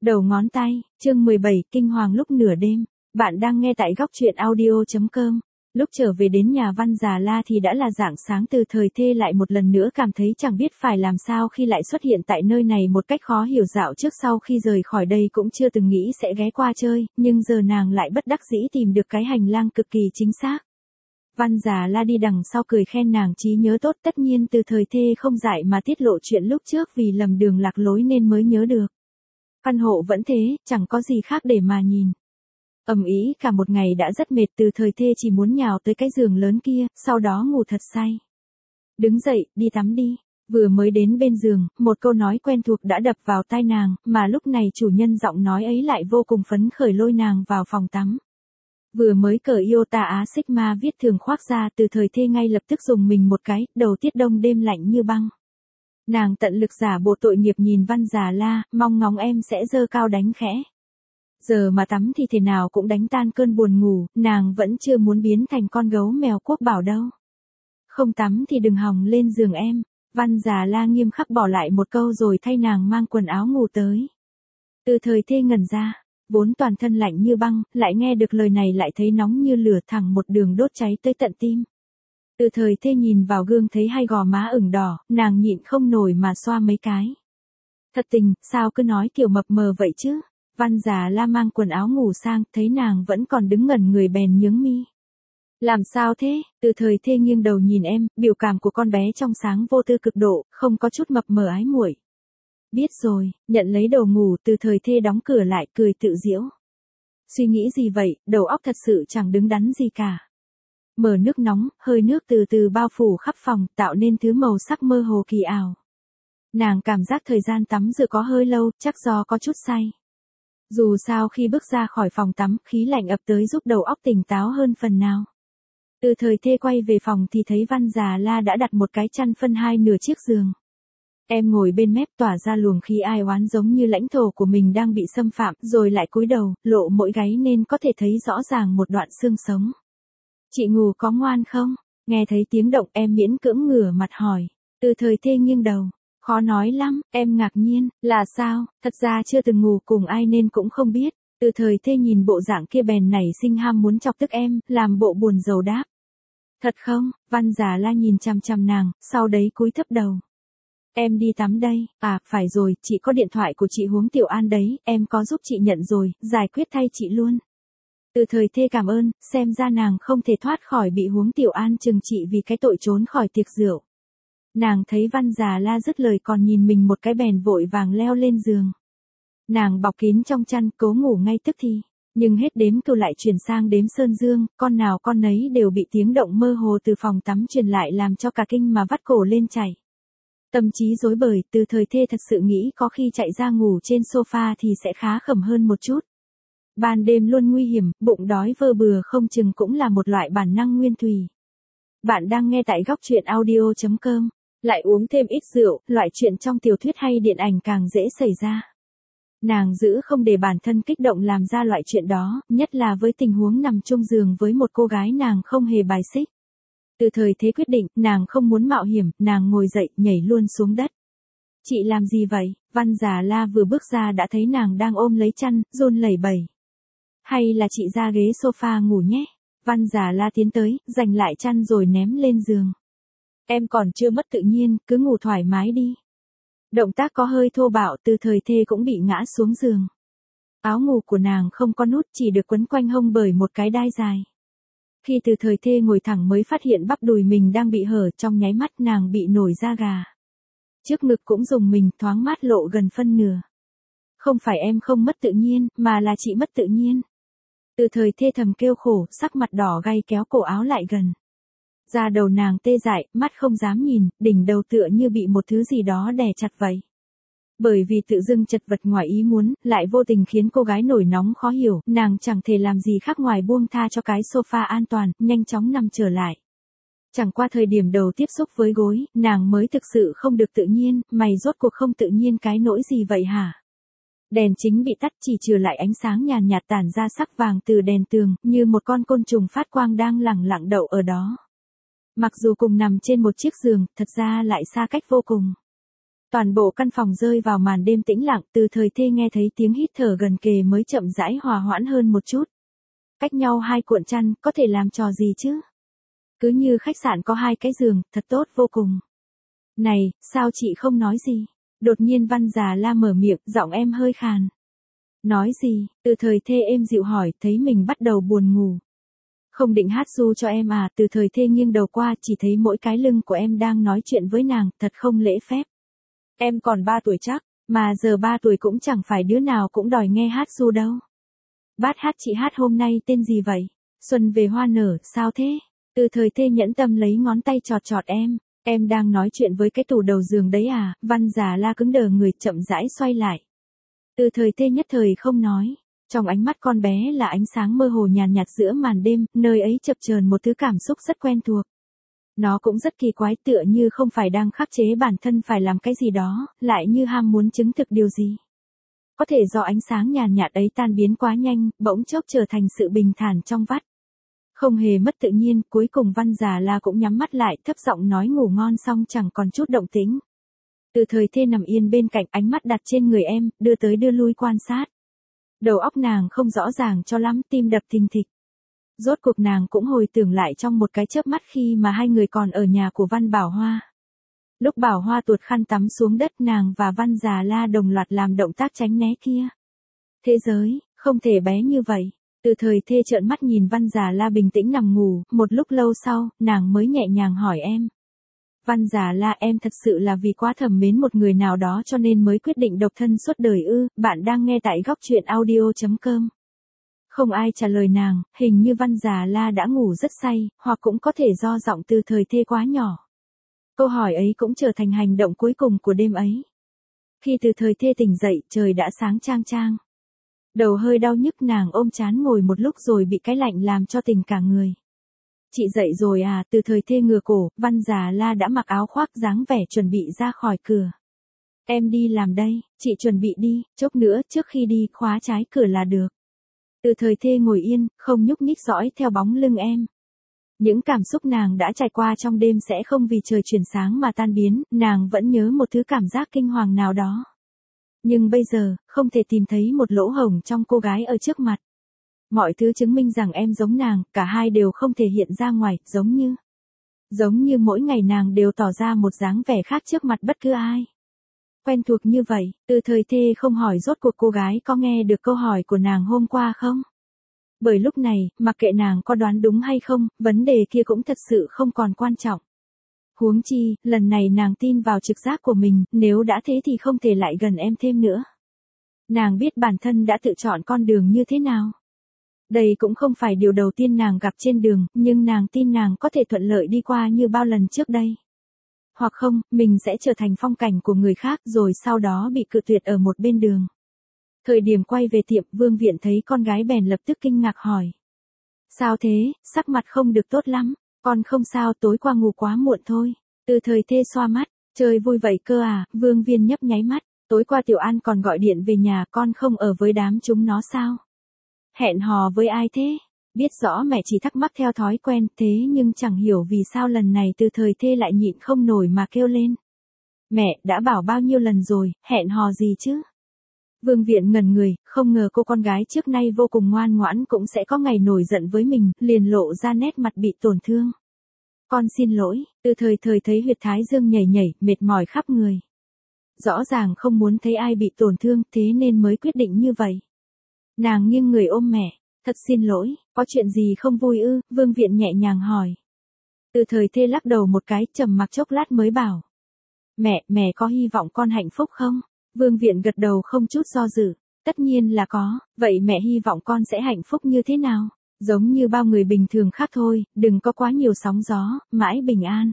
Đầu ngón tay, chương 17, kinh hoàng lúc nửa đêm. Bạn đang nghe tại góc truyện audio.com. Lúc trở về đến nhà Văn Già La thì đã là rạng sáng. Từ Thời Thê lại một lần nữa cảm thấy chẳng biết phải làm sao khi lại xuất hiện tại nơi này một cách khó hiểu. Dạo trước sau khi rời khỏi đây cũng chưa từng nghĩ sẽ ghé qua chơi, nhưng giờ nàng lại bất đắc dĩ tìm được cái hành lang cực kỳ chính xác. Văn Già La đi đằng sau cười khen nàng trí nhớ tốt. Tất nhiên Từ Thời Thê không dại mà tiết lộ chuyện lúc trước vì lầm đường lạc lối nên mới nhớ được. Căn hộ vẫn thế, chẳng có gì khác để mà nhìn. Ầm ĩ cả một ngày đã rất mệt. Từ Thời Thê chỉ muốn nhào tới cái giường lớn kia, sau đó ngủ thật say. Đứng dậy, đi tắm đi. Vừa mới đến bên giường, một câu nói quen thuộc đã đập vào tai nàng, mà lúc này chủ nhân giọng nói ấy lại vô cùng phấn khởi lôi nàng vào phòng tắm. Vừa mới cởi Iota Á Sigma viết thường khoác ra, Từ Thời Thê ngay lập tức dùng mình một cái, đầu tiết đông đêm lạnh như băng. Nàng tận lực giả bộ tội nghiệp nhìn Văn Già La, mong ngóng em sẽ giơ cao đánh khẽ. Giờ mà tắm thì thế nào cũng đánh tan cơn buồn ngủ, nàng vẫn chưa muốn biến thành con gấu mèo quốc bảo đâu. Không tắm thì đừng hòng lên giường em. Văn Già La nghiêm khắc bỏ lại một câu rồi thay nàng mang quần áo ngủ tới. Từ Thời Thê ngẩn ra, vốn toàn thân lạnh như băng, lại nghe được lời này lại thấy nóng như lửa, thẳng một đường đốt cháy tới tận tim. Từ Thời Thê nhìn vào gương thấy hai gò má ửng đỏ, nàng nhịn không nổi mà xoa mấy cái. Thật tình, sao cứ nói kiểu mập mờ vậy chứ? Văn Già La mang quần áo ngủ sang, thấy nàng vẫn còn đứng ngẩn người bèn nhướng mi. Làm sao thế? Từ Thời Thê nghiêng đầu nhìn em, biểu cảm của con bé trong sáng vô tư cực độ, không có chút mập mờ ái muội. Biết rồi, nhận lấy đồ ngủ. Từ Thời Thê đóng cửa lại, cười tự giễu. Suy nghĩ gì vậy, đầu óc thật sự chẳng đứng đắn gì cả. Mở nước nóng, hơi nước từ từ bao phủ khắp phòng, tạo nên thứ màu sắc mơ hồ kỳ ảo. Nàng cảm giác thời gian tắm rửa có hơi lâu, chắc do có chút say. Dù sao khi bước ra khỏi phòng tắm, khí lạnh ập tới giúp đầu óc tỉnh táo hơn phần nào. Từ Thời Thê quay về phòng thì thấy Văn Già La đã đặt một cái chăn phân hai nửa chiếc giường. Em ngồi bên mép tỏa ra luồng khí ai oán giống như lãnh thổ của mình đang bị xâm phạm, rồi lại cúi đầu, lộ mỗi gáy nên có thể thấy rõ ràng một đoạn xương sống. Chị ngủ có ngoan không? Nghe thấy tiếng động em miễn cưỡng ngửa mặt hỏi. Từ Thời Thê nghiêng đầu. Khó nói lắm, em ngạc nhiên, là sao? Thật ra chưa từng ngủ cùng ai nên cũng không biết. Từ Thời Thê nhìn bộ dạng kia bèn nảy sinh ham muốn chọc tức em, làm bộ buồn rầu đáp. Thật không? Văn Già La nhìn chằm chằm nàng, sau đấy cúi thấp đầu. Em đi tắm đây. À, phải rồi, chị có điện thoại của chị Huống Tiểu An đấy, em có giúp chị nhận rồi, giải quyết thay chị luôn. Từ Thời Thê cảm ơn, xem ra nàng không thể thoát khỏi bị Huống Tiểu An trừng trị vì cái tội trốn khỏi tiệc rượu. Nàng thấy Văn Già La dứt lời còn nhìn mình một cái bèn vội vàng leo lên giường. Nàng bọc kín trong chăn, cố ngủ ngay tức thì. Nhưng hết đếm cừu lại chuyển sang đếm sơn dương, con nào con nấy đều bị tiếng động mơ hồ từ phòng tắm truyền lại làm cho cả kinh mà vắt cổ lên chảy. Tâm trí rối bời, Từ Thời Thê thật sự nghĩ có khi chạy ra ngủ trên sofa thì sẽ khá khẩm hơn một chút. Ban đêm luôn nguy hiểm, bụng đói vơ bừa không chừng cũng là một loại bản năng nguyên thủy. Bạn đang nghe tại góc truyện audio.com. Lại uống thêm ít rượu, loại chuyện trong tiểu thuyết hay điện ảnh càng dễ xảy ra. Nàng giữ không để bản thân kích động làm ra loại chuyện đó, nhất là với tình huống nằm chung giường với một cô gái nàng không hề bài xích. Từ Thời Thê quyết định, nàng không muốn mạo hiểm, nàng ngồi dậy, nhảy luôn xuống đất. Chị làm gì vậy? Văn Già La vừa bước ra đã thấy nàng đang ôm lấy chăn, run lẩy bẩy. Hay là chị ra ghế sofa ngủ nhé? Văn Già La tiến tới, giành lại chăn rồi ném lên giường. Em còn chưa mất tự nhiên, cứ ngủ thoải mái đi. Động tác có hơi thô bạo, Từ Thời Thê cũng bị ngã xuống giường. Áo ngủ của nàng không có nút, chỉ được quấn quanh hông bởi một cái đai dài. Khi Từ Thời Thê ngồi thẳng mới phát hiện bắp đùi mình đang bị hở, trong nháy mắt nàng bị nổi da gà. Trước ngực cũng rùng mình, thoáng mát lộ gần phân nửa. Không phải em không mất tự nhiên, mà là chị mất tự nhiên. Từ Thời Thê thầm kêu khổ, sắc mặt đỏ gay kéo cổ áo lại gần. Da đầu nàng tê dại, mắt không dám nhìn, đỉnh đầu tựa như bị một thứ gì đó đè chặt vậy. Bởi vì tự dưng chật vật ngoài ý muốn, lại vô tình khiến cô gái nổi nóng khó hiểu, nàng chẳng thể làm gì khác ngoài buông tha cho cái sofa an toàn, nhanh chóng nằm trở lại. Chẳng qua thời điểm đầu tiếp xúc với gối, nàng mới thực sự không được tự nhiên, mày rốt cuộc không tự nhiên cái nỗi gì vậy hả? Đèn chính bị tắt, chỉ trừ lại ánh sáng nhàn nhạt tản ra sắc vàng từ đèn tường, như một con côn trùng phát quang đang lẳng lặng đậu ở đó. Mặc dù cùng nằm trên một chiếc giường, thật ra lại xa cách vô cùng. Toàn bộ căn phòng rơi vào màn đêm tĩnh lặng, Từ Thời Thê nghe thấy tiếng hít thở gần kề mới chậm rãi hòa hoãn hơn một chút. Cách nhau 2 cuộn chăn, có thể làm trò gì chứ? Cứ như khách sạn có 2 cái giường, thật tốt vô cùng. Này, sao chị không nói gì? Đột nhiên Văn Già La mở miệng, giọng em hơi khàn. Nói gì? Từ Thời Thê êm dịu hỏi, thấy mình bắt đầu buồn ngủ. Không định hát ru cho em à? Từ Thời Thê nghiêng đầu qua, chỉ thấy mỗi cái lưng của em đang nói chuyện với nàng, thật không lễ phép. Em còn 3 tuổi chắc, mà giờ 3 tuổi cũng chẳng phải đứa nào cũng đòi nghe hát ru đâu. Bát hát chị hát hôm nay tên gì vậy? Xuân về hoa nở, sao thế? Từ Thời Thê nhẫn tâm lấy ngón tay chọt chọt em đang nói chuyện với cái tủ đầu giường đấy à? Văn Già La cứng đờ người chậm rãi xoay lại. Từ Thời Thê nhất thời không nói. Trong ánh mắt con bé là ánh sáng mơ hồ nhàn nhạt giữa màn đêm, nơi ấy chập chờn một thứ cảm xúc rất quen thuộc. Nó cũng rất kỳ quái, tựa như không phải đang khắc chế bản thân phải làm cái gì đó, lại như ham muốn chứng thực điều gì. Có thể do ánh sáng nhàn nhạt ấy tan biến quá nhanh, bỗng chốc trở thành sự bình thản trong vắt. Không hề mất tự nhiên, cuối cùng Văn Già La cũng nhắm mắt lại, thấp giọng nói ngủ ngon xong chẳng còn chút động tĩnh. Từ Thời Thê nằm yên bên cạnh, ánh mắt đặt trên người em, đưa tới đưa lui quan sát. Đầu óc nàng không rõ ràng cho lắm, tim đập thình thịch. Rốt cuộc nàng cũng hồi tưởng lại trong một cái chớp mắt khi mà hai người còn ở nhà của Văn Bảo Hoa. Lúc Bảo Hoa tuột khăn tắm xuống đất, nàng và Văn Già La đồng loạt làm động tác tránh né kia. Thế giới, không thể bé như vậy. Từ Thời Thê trợn mắt nhìn Văn Già La bình tĩnh nằm ngủ, một lúc lâu sau, nàng mới nhẹ nhàng hỏi em. Văn Già La, em thật sự là vì quá thầm mến một người nào đó cho nên mới quyết định độc thân suốt đời ư? Bạn đang nghe tại góc truyện audio.com. Không ai trả lời nàng, hình như Văn Già La đã ngủ rất say, hoặc cũng có thể do giọng Từ Thời Thê quá nhỏ. Câu hỏi ấy cũng trở thành hành động cuối cùng của đêm ấy. Khi Từ Thời Thê tỉnh dậy, trời đã sáng chang chang. Đầu hơi đau nhức, nàng ôm trán ngồi một lúc rồi bị cái lạnh làm cho tỉnh cả người. Chị dậy rồi à? Từ Thời Thê ngửa cổ, Văn Già La đã mặc áo khoác dáng vẻ chuẩn bị ra khỏi cửa. Em đi làm đây, chị chuẩn bị đi, chốc nữa trước khi đi khóa trái cửa là được. Từ Thời Thê ngồi yên, không nhúc nhích dõi theo bóng lưng em. Những cảm xúc nàng đã trải qua trong đêm sẽ không vì trời chuyển sáng mà tan biến, nàng vẫn nhớ một thứ cảm giác kinh hoàng nào đó. Nhưng bây giờ, không thể tìm thấy một lỗ hổng trong cô gái ở trước mặt. Mọi thứ chứng minh rằng em giống nàng, cả hai đều không thể hiện ra ngoài, giống như mỗi ngày nàng đều tỏ ra một dáng vẻ khác trước mặt bất cứ ai. Quen thuộc như vậy, Từ Thời Thê không hỏi rốt cuộc cô gái có nghe được câu hỏi của nàng hôm qua không? Bởi lúc này, mặc kệ nàng có đoán đúng hay không, vấn đề kia cũng thật sự không còn quan trọng. Huống chi, lần này nàng tin vào trực giác của mình, nếu đã thế thì không thể lại gần em thêm nữa. Nàng biết bản thân đã tự chọn con đường như thế nào. Đây cũng không phải điều đầu tiên nàng gặp trên đường, nhưng nàng tin nàng có thể thuận lợi đi qua như bao lần trước đây. Hoặc không, mình sẽ trở thành phong cảnh của người khác rồi sau đó bị cự tuyệt ở một bên đường. Thời điểm quay về tiệm, Vương Viện thấy con gái bèn lập tức kinh ngạc hỏi. Sao thế, sắc mặt không được tốt lắm, con không sao, tối qua ngủ quá muộn thôi. Từ Thời Thê xoa mắt, chơi vui vậy cơ à? Vương Viên nhấp nháy mắt, tối qua Tiểu An còn gọi điện về nhà, con không ở với đám chúng nó sao? Hẹn hò với ai thế? Biết rõ mẹ chỉ thắc mắc theo thói quen, thế nhưng chẳng hiểu vì sao lần này Từ Thời Thê lại nhịn không nổi mà kêu lên. Mẹ, đã bảo bao nhiêu lần rồi, hẹn hò gì chứ? Vương Viện ngẩn người, không ngờ cô con gái trước nay vô cùng ngoan ngoãn cũng sẽ có ngày nổi giận với mình, liền lộ ra nét mặt bị tổn thương. Con xin lỗi. Từ Thời Thê thấy huyệt thái dương nhảy nhảy, mệt mỏi khắp người. Rõ ràng không muốn thấy ai bị tổn thương, thế nên mới quyết định như vậy. Nàng nghiêng người ôm mẹ, thật xin lỗi, có chuyện gì không vui ư? Vương Viện nhẹ nhàng hỏi. Từ Thời Thê lắc đầu một cái, trầm mặc chốc lát mới bảo. Mẹ có hy vọng con hạnh phúc không? Vương Viện gật đầu không chút do dự. Tất nhiên là có, vậy mẹ hy vọng con sẽ hạnh phúc như thế nào? Giống như bao người bình thường khác thôi, đừng có quá nhiều sóng gió, mãi bình an.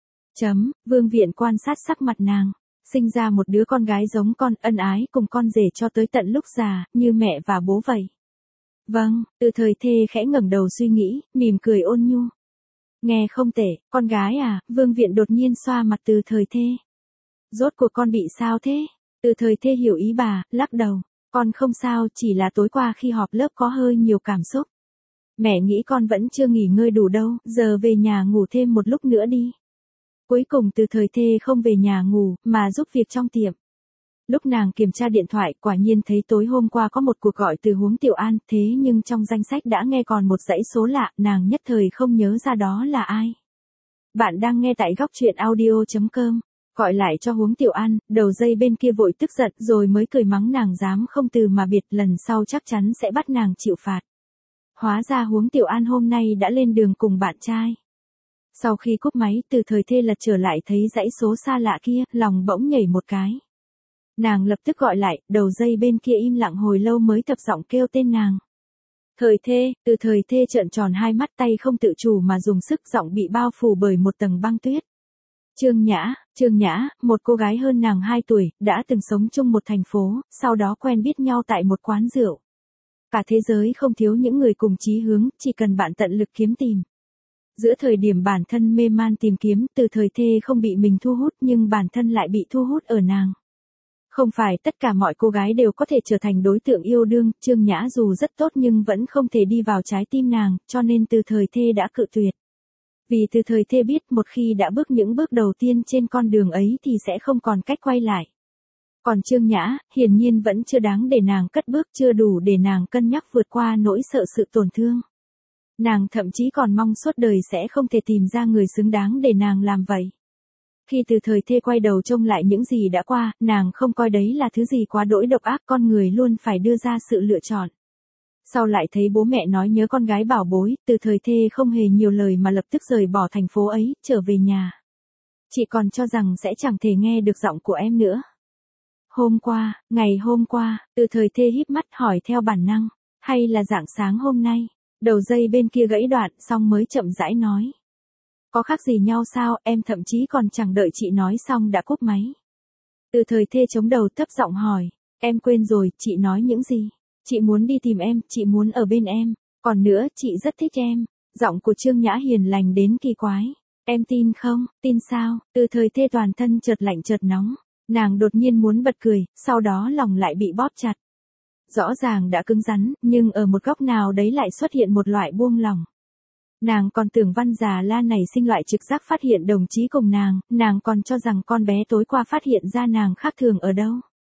Vương Viện quan sát sắc mặt nàng. Sinh ra một đứa con gái giống con, ân ái cùng con rể cho tới tận lúc già, như mẹ và bố vậy. Vâng, Từ Thời Thê khẽ ngẩng đầu suy nghĩ, mỉm cười ôn nhu. Nghe không tệ, con gái à? Vương Viện đột nhiên xoa mặt Từ Thời Thê. Rốt cuộc con bị sao thế? Từ Thời Thê hiểu ý bà, lắc đầu. Con không sao, chỉ là tối qua khi họp lớp có hơi nhiều cảm xúc. Mẹ nghĩ con vẫn chưa nghỉ ngơi đủ đâu, giờ về nhà ngủ thêm một lúc nữa đi. Cuối cùng Từ Thời Thê không về nhà ngủ, mà giúp việc trong tiệm. Lúc nàng kiểm tra điện thoại, quả nhiên thấy tối hôm qua có một cuộc gọi từ Huống Tiểu An, thế nhưng trong danh sách đã nghe còn một dãy số lạ, nàng nhất thời không nhớ ra đó là ai. Bạn đang nghe tại góc truyện audio.com. Gọi lại cho Huống Tiểu An, đầu dây bên kia vội tức giận rồi mới cười mắng nàng dám không từ mà biệt, lần sau chắc chắn sẽ bắt nàng chịu phạt. Hóa ra Huống Tiểu An hôm nay đã lên đường cùng bạn trai. Sau khi cúp máy, Từ Thời Thê lật trở lại thấy dãy số xa lạ kia, lòng bỗng nhảy một cái. Nàng lập tức gọi lại, đầu dây bên kia im lặng hồi lâu mới thấp giọng kêu tên nàng. Thời Thê. Từ Thời Thê trợn tròn hai mắt, tay không tự chủ mà dùng sức, giọng bị bao phủ bởi một tầng băng tuyết. Trương Nhã, một cô gái hơn nàng 2 tuổi, đã từng sống chung một thành phố, sau đó quen biết nhau tại một quán rượu. Cả thế giới không thiếu những người cùng chí hướng, chỉ cần bạn tận lực kiếm tìm. Giữa thời điểm bản thân mê man tìm kiếm, Từ Thời Thê không bị mình thu hút nhưng bản thân lại bị thu hút ở nàng. Không phải tất cả mọi cô gái đều có thể trở thành đối tượng yêu đương, Trương Nhã dù rất tốt nhưng vẫn không thể đi vào trái tim nàng, cho nên Từ Thời Thê đã cự tuyệt. Vì Từ Thời Thê biết một khi đã bước những bước đầu tiên trên con đường ấy thì sẽ không còn cách quay lại. Còn Trương Nhã, hiển nhiên vẫn chưa đáng để nàng cất bước, chưa đủ để nàng cân nhắc vượt qua nỗi sợ sự tổn thương. Nàng thậm chí còn mong suốt đời sẽ không thể tìm ra người xứng đáng để nàng làm vậy. Khi Từ Thời Thê quay đầu trông lại những gì đã qua, nàng không coi đấy là thứ gì quá đỗi độc ác, con người luôn phải đưa ra sự lựa chọn. Sau lại thấy bố mẹ nói nhớ con gái bảo bối, Từ Thời Thê không hề nhiều lời mà lập tức rời bỏ thành phố ấy, trở về nhà. Chị còn cho rằng sẽ chẳng thể nghe được giọng của em nữa. Ngày hôm qua, Từ Thời Thê híp mắt hỏi theo bản năng, hay là rạng sáng hôm nay? Đầu dây bên kia gãy đoạn, xong mới chậm rãi nói. Có khác gì nhau sao, em thậm chí còn chẳng đợi chị nói xong đã cúp máy. Từ Thời Thê chống đầu thấp giọng hỏi, em quên rồi, chị nói những gì? Chị muốn đi tìm em, chị muốn ở bên em, còn nữa, chị rất thích em. Giọng của Trương Nhã hiền lành đến kỳ quái. Em tin không, tin sao? Từ Thời Thê toàn thân chợt lạnh chợt nóng. Nàng đột nhiên muốn bật cười, sau đó lòng lại bị bóp chặt. Rõ ràng đã cứng rắn, nhưng ở một góc nào đấy lại xuất hiện một loại buông lỏng. Nàng còn tưởng Văn già La này sinh loại trực giác phát hiện đồng chí cùng nàng còn cho rằng con bé tối qua phát hiện ra nàng khác thường ở đâu.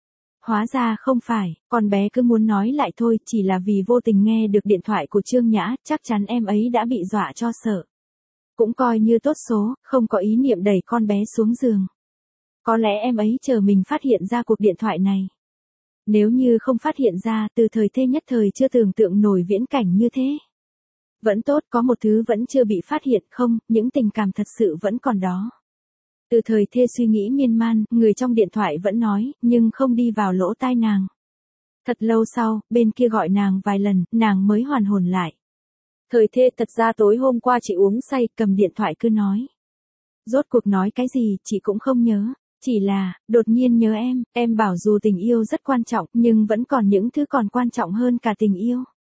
Hóa ra không phải, con bé cứ muốn nói lại thôi, chỉ là vì vô tình nghe được điện thoại của Trương Nhã, chắc chắn em ấy đã bị dọa cho sợ. Cũng coi như tốt số, không có ý niệm đẩy con bé xuống giường. Có lẽ em ấy chờ mình phát hiện ra cuộc điện thoại này. Nếu như không phát hiện ra, Từ Thời Thê nhất thời chưa tưởng tượng nổi viễn cảnh như thế. Vẫn tốt, có một thứ vẫn chưa bị phát hiện, không, những tình cảm thật sự vẫn còn đó. Từ Thời Thê suy nghĩ miên man, người trong điện thoại vẫn nói, nhưng không đi vào lỗ tai nàng. Thật lâu sau, bên kia gọi nàng vài lần, nàng mới hoàn hồn lại. Thời Thê, thật ra tối hôm qua chị uống say, cầm điện thoại cứ nói. Rốt cuộc nói cái gì, chị cũng không nhớ. Chỉ là, đột nhiên nhớ em bảo dù tình yêu rất quan trọng, nhưng vẫn còn những thứ còn quan trọng hơn cả tình yêu.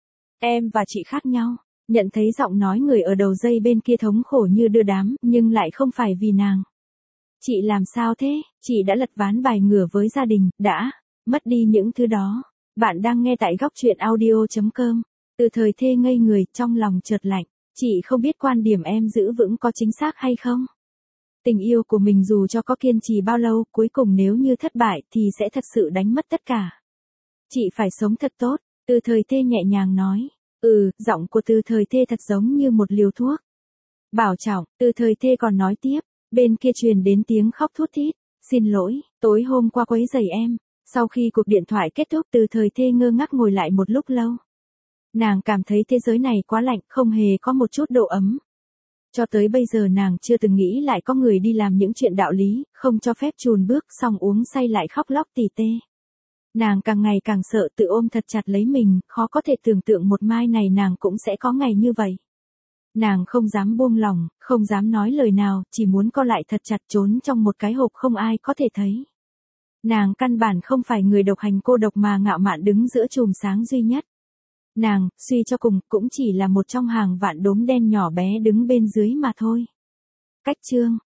Em và chị khác nhau. Nhận thấy giọng nói người ở đầu dây bên kia thống khổ như đưa đám, nhưng lại không phải vì nàng. Chị làm sao thế? Chị đã lật ván bài ngửa với gia đình, đã mất đi những thứ đó. Bạn đang nghe tại góc truyện audio.com. Từ Thời Thê ngây người, trong lòng chợt lạnh. Chị không biết quan điểm em giữ vững có chính xác hay không? Tình yêu của mình dù cho có kiên trì bao lâu, cuối cùng nếu như thất bại thì sẽ thật sự đánh mất tất cả. Chị phải sống thật tốt, Từ Thời Thê nhẹ nhàng nói. Giọng của Từ Thời Thê thật giống như một liều thuốc. Bảo trọng, Từ Thời Thê còn nói tiếp, bên kia truyền đến tiếng khóc thút thít. Xin lỗi, tối hôm qua quấy rầy em. Sau khi cuộc điện thoại kết thúc, Từ Thời Thê ngơ ngác ngồi lại một lúc lâu. Nàng cảm thấy thế giới này quá lạnh, không hề có một chút độ ấm. Cho tới bây giờ nàng chưa từng nghĩ lại có người đi làm những chuyện đạo lý, không cho phép chùn bước, xong uống say lại khóc lóc tỉ tê. Nàng càng ngày càng sợ, tự ôm thật chặt lấy mình, khó có thể tưởng tượng một mai này nàng cũng sẽ có ngày như vậy. Nàng không dám buông lòng, không dám nói lời nào, chỉ muốn co lại thật chặt trốn trong một cái hộp không ai có thể thấy. Nàng căn bản không phải người độc hành cô độc mà ngạo mạn đứng giữa chùm sáng duy nhất. Nàng, suy cho cùng, cũng chỉ là một trong hàng vạn đốm đen nhỏ bé đứng bên dưới mà thôi. Cách chương